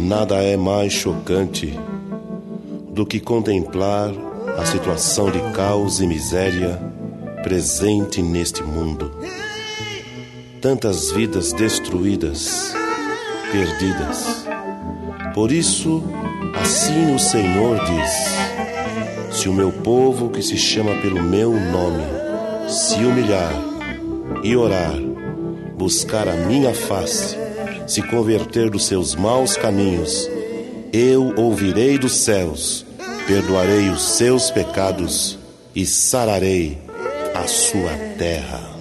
Nada é mais chocante do que contemplar a situação de caos e miséria presente neste mundo. Tantas vidas destruídas, perdidas. Por isso, assim o Senhor diz: se o meu povo, que se chama pelo meu nome, se humilhar e orar, buscar a minha face, se converter dos seus maus caminhos, eu ouvirei dos céus, perdoarei os seus pecados e sararei a sua terra.